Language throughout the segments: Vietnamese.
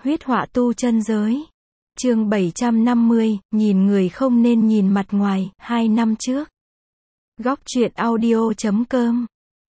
Huyết họa tu chân giới. Chương 750, nhìn người không nên nhìn mặt ngoài, 2 năm trước. Góc truyện audio.com.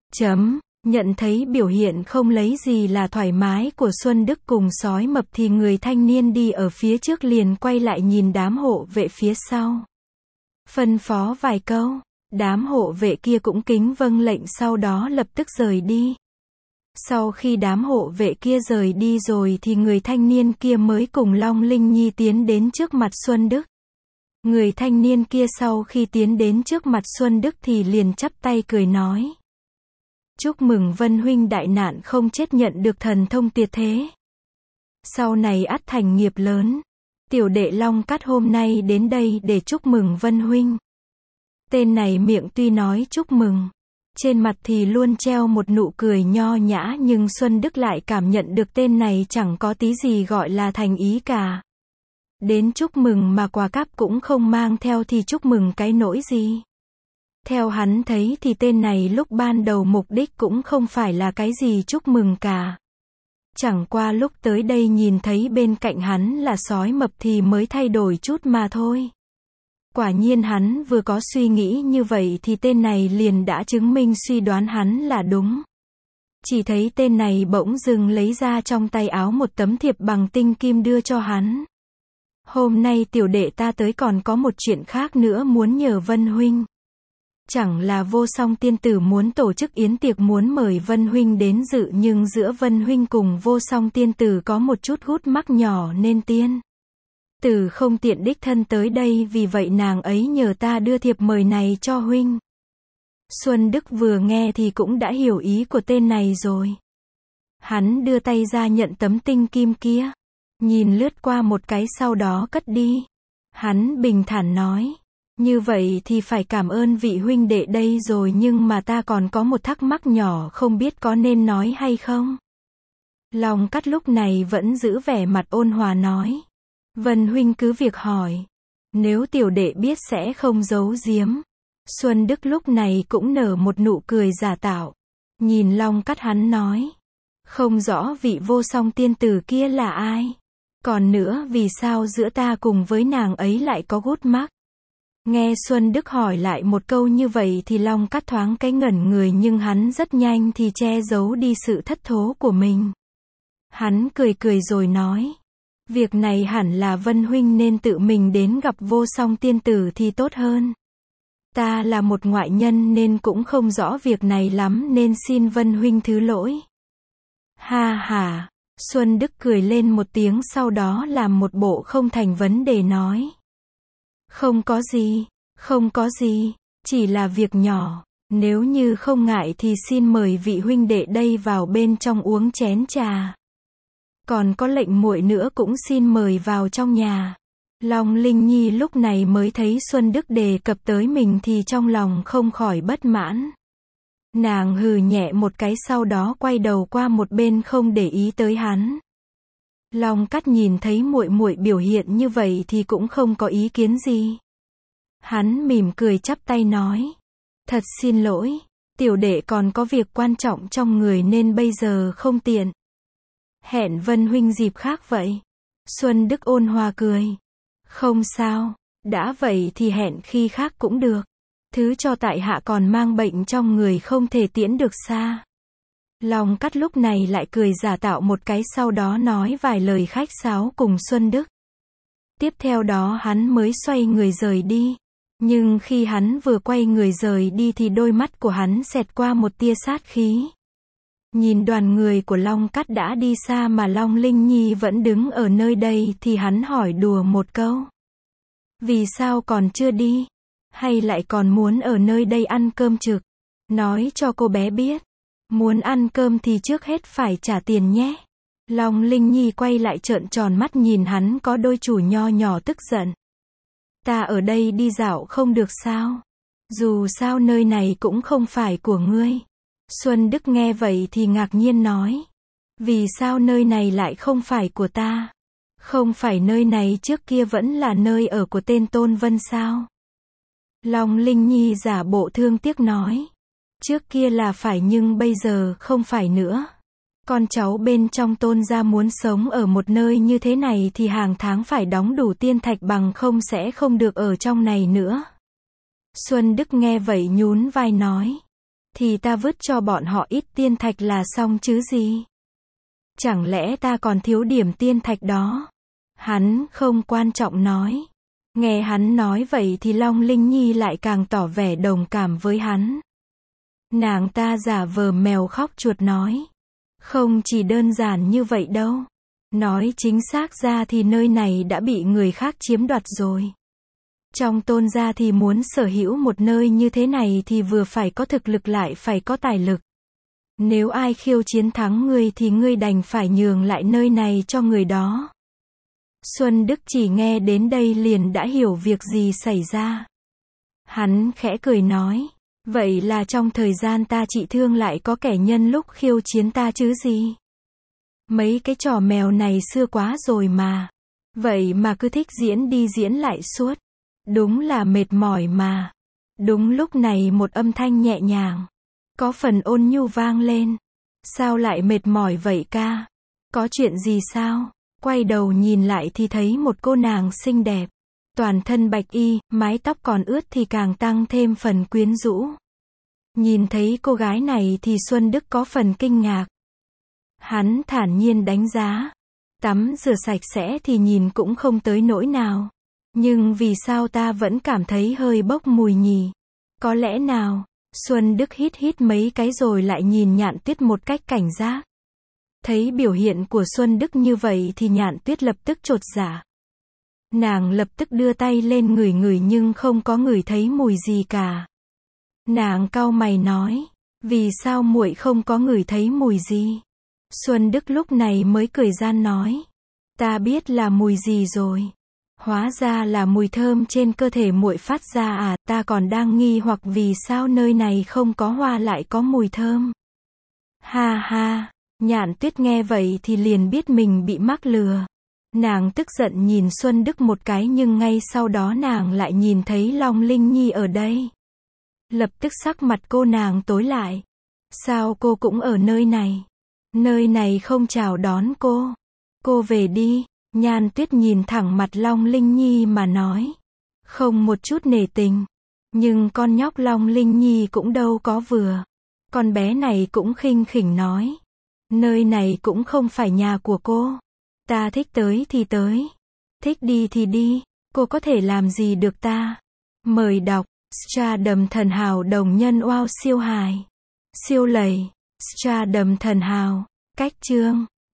Nhận thấy biểu hiện không lấy gì là thoải mái của Xuân Đức cùng sói mập thì người thanh niên đi ở phía trước liền quay lại nhìn đám hộ vệ phía sau. Phân phó vài câu, đám hộ vệ kia cũng kính vâng lệnh sau đó lập tức rời đi. Sau khi đám hộ vệ kia rời đi rồi thì người thanh niên kia mới cùng Long Linh Nhi tiến đến trước mặt Xuân Đức. Người thanh niên kia sau khi tiến đến trước mặt Xuân Đức thì liền chắp tay cười nói: chúc mừng Vân huynh đại nạn không chết, nhận được thần thông tuyệt thế. Sau này ắt thành nghiệp lớn. Tiểu đệ Long Cát hôm nay đến đây để chúc mừng Vân huynh. Tên này miệng tuy nói chúc mừng, trên mặt thì luôn treo một nụ cười nho nhã, nhưng Xuân Đức lại cảm nhận được tên này chẳng có tí gì gọi là thành ý cả. Đến chúc mừng mà quà cáp cũng không mang theo thì chúc mừng cái nỗi gì. Theo hắn thấy thì tên này lúc ban đầu mục đích cũng không phải là cái gì chúc mừng cả. Chẳng qua lúc tới đây nhìn thấy bên cạnh hắn là sói mập thì mới thay đổi chút mà thôi. Quả nhiên hắn vừa có suy nghĩ như vậy thì tên này liền đã chứng minh suy đoán hắn là đúng. Chỉ thấy tên này bỗng dưng lấy ra trong tay áo một tấm thiệp bằng tinh kim đưa cho hắn. Hôm nay tiểu đệ ta tới còn có một chuyện khác nữa muốn nhờ Vân huynh. Chẳng là Vô Song tiên tử muốn tổ chức yến tiệc muốn mời Vân huynh đến dự, nhưng giữa Vân huynh cùng Vô Song tiên tử có một chút gút mắc nhỏ nên tiên tử không tiện đích thân tới đây, vì vậy nàng ấy nhờ ta đưa thiệp mời này cho huynh. Xuân Đức vừa nghe thì cũng đã hiểu ý của tên này rồi. Hắn đưa tay ra nhận tấm tinh kim kia, nhìn lướt qua một cái sau đó cất đi. Hắn bình thản nói: như vậy thì phải cảm ơn vị huynh đệ đây rồi, nhưng mà ta còn có một thắc mắc nhỏ không biết có nên nói hay không. Long Cát lúc này vẫn giữ vẻ mặt ôn hòa nói: Vân huynh cứ việc hỏi, nếu tiểu đệ biết sẽ không giấu giếm. Xuân Đức lúc này cũng nở một nụ cười giả tạo, nhìn Long Cát hắn nói: không rõ vị Vô Song tiên tử kia là ai. Còn nữa, vì sao giữa ta cùng với nàng ấy lại có gút mắc? Nghe Xuân Đức hỏi lại một câu như vậy thì Long Cát thoáng cái ngẩn người, nhưng hắn rất nhanh thì che giấu đi sự thất thố của mình. Hắn cười cười rồi nói: việc này hẳn là Vân huynh nên tự mình đến gặp Vô Song tiên tử thì tốt hơn. Ta là một ngoại nhân nên cũng không rõ việc này lắm, nên xin Vân huynh thứ lỗi. Ha ha, Xuân Đức cười lên một tiếng sau đó làm một bộ không thành vấn đề nói: không có gì, không có gì, chỉ là việc nhỏ, nếu như không ngại thì xin mời vị huynh đệ đây vào bên trong uống chén trà. Còn có lệnh muội nữa cũng xin mời vào trong nhà. Long Linh Nhi lúc này mới thấy Xuân Đức đề cập tới mình thì trong lòng không khỏi bất mãn. Nàng hừ nhẹ một cái sau đó quay đầu qua một bên không để ý tới hắn. Long Cát nhìn thấy muội muội biểu hiện như vậy thì cũng không có ý kiến gì. Hắn mỉm cười chắp tay nói: thật xin lỗi, tiểu đệ còn có việc quan trọng trong người nên bây giờ không tiện. Hẹn Vân huynh dịp khác vậy. Xuân Đức ôn hòa cười: không sao, đã vậy thì hẹn khi khác cũng được. Thứ cho tại hạ còn mang bệnh trong người không thể tiễn được xa. Long Cát lúc này lại cười giả tạo một cái sau đó nói vài lời khách sáo cùng Xuân Đức. Tiếp theo đó hắn mới xoay người rời đi. Nhưng khi hắn vừa quay người rời đi thì đôi mắt của hắn xẹt qua một tia sát khí. Nhìn đoàn người của Long Cát đã đi xa mà Long Linh Nhi vẫn đứng ở nơi đây thì hắn hỏi đùa một câu: vì sao còn chưa đi? Hay lại còn muốn ở nơi đây ăn cơm trực? Nói cho cô bé biết, muốn ăn cơm thì trước hết phải trả tiền nhé. Long Linh Nhi quay lại trợn tròn mắt nhìn hắn có đôi chủ nho nhỏ tức giận. Ta ở đây đi dạo không được sao? Dù sao nơi này cũng không phải của ngươi. Xuân Đức nghe vậy thì ngạc nhiên nói: vì sao nơi này lại không phải của ta? Không phải nơi này trước kia vẫn là nơi ở của tên Tôn Vân sao? Long Linh Nhi giả bộ thương tiếc nói: trước kia là phải nhưng bây giờ không phải nữa. Con cháu bên trong Tôn gia muốn sống ở một nơi như thế này thì hàng tháng phải đóng đủ tiên thạch, bằng không sẽ không được ở trong này nữa. Xuân Đức nghe vậy nhún vai nói. Thì ta vứt cho bọn họ ít tiên thạch là xong chứ gì. Chẳng lẽ ta còn thiếu điểm tiên thạch đó? Hắn không quan trọng nói. Nghe hắn nói vậy thì Long Linh Nhi lại càng tỏ vẻ đồng cảm với hắn. Nàng ta giả vờ mèo khóc chuột nói. Không chỉ đơn giản như vậy đâu. Nói chính xác ra thì nơi này đã bị người khác chiếm đoạt rồi. Trong Tôn gia thì muốn sở hữu một nơi như thế này thì vừa phải có thực lực lại phải có tài lực. Nếu ai khiêu chiến thắng ngươi thì ngươi đành phải nhường lại nơi này cho người đó. Xuân Đức chỉ nghe đến đây liền đã hiểu việc gì xảy ra. Hắn khẽ cười nói. Vậy là trong thời gian ta trị thương lại có kẻ nhân lúc khiêu chiến ta chứ gì. Mấy cái trò mèo này xưa quá rồi mà. Vậy mà cứ thích diễn đi diễn lại suốt. Đúng là mệt mỏi mà. Đúng lúc này một âm thanh nhẹ nhàng, có phần ôn nhu vang lên. Sao lại mệt mỏi vậy ca? Có chuyện gì sao? Quay đầu nhìn lại thì thấy một cô nàng xinh đẹp. Toàn thân bạch y, mái tóc còn ướt thì càng tăng thêm phần quyến rũ. Nhìn thấy cô gái này thì Xuân Đức có phần kinh ngạc. Hắn thản nhiên đánh giá. Tắm rửa sạch sẽ thì nhìn cũng không tới nỗi nào. Nhưng vì sao ta vẫn cảm thấy hơi bốc mùi nhỉ? Có lẽ nào? Xuân Đức hít hít mấy cái rồi lại nhìn Nhạn Tuyết một cách cảnh giác. Thấy biểu hiện của Xuân Đức như vậy thì Nhạn Tuyết lập tức chột dạ. Nàng lập tức đưa tay lên ngửi ngửi nhưng không có ngửi thấy mùi gì cả. Nàng cau mày nói, vì sao muội không có ngửi thấy mùi gì? Xuân Đức lúc này mới cười gian nói, ta biết là mùi gì rồi. Hóa ra là mùi thơm trên cơ thể muội phát ra à, ta còn đang nghi hoặc vì sao nơi này không có hoa lại có mùi thơm. Ha ha, Nhạn Tuyết nghe vậy thì liền biết mình bị mắc lừa. Nàng tức giận nhìn Xuân Đức một cái nhưng ngay sau đó nàng lại nhìn thấy Long Linh Nhi ở đây. Lập tức sắc mặt cô nàng tối lại. Sao cô cũng ở nơi này? Nơi này không chào đón cô. Cô về đi. Nhan Tuyết nhìn thẳng mặt Long Linh Nhi mà nói. Không một chút nể tình. Nhưng con nhóc Long Linh Nhi cũng đâu có vừa. Con bé này cũng khinh khỉnh nói. Nơi này cũng không phải nhà của cô. Ta thích tới thì tới. Thích đi thì đi. Cô có thể làm gì được ta? Mời đọc. Stardom thần hào đồng nhân wow siêu hài. Siêu lầy. Stardom thần hào. Cách chương.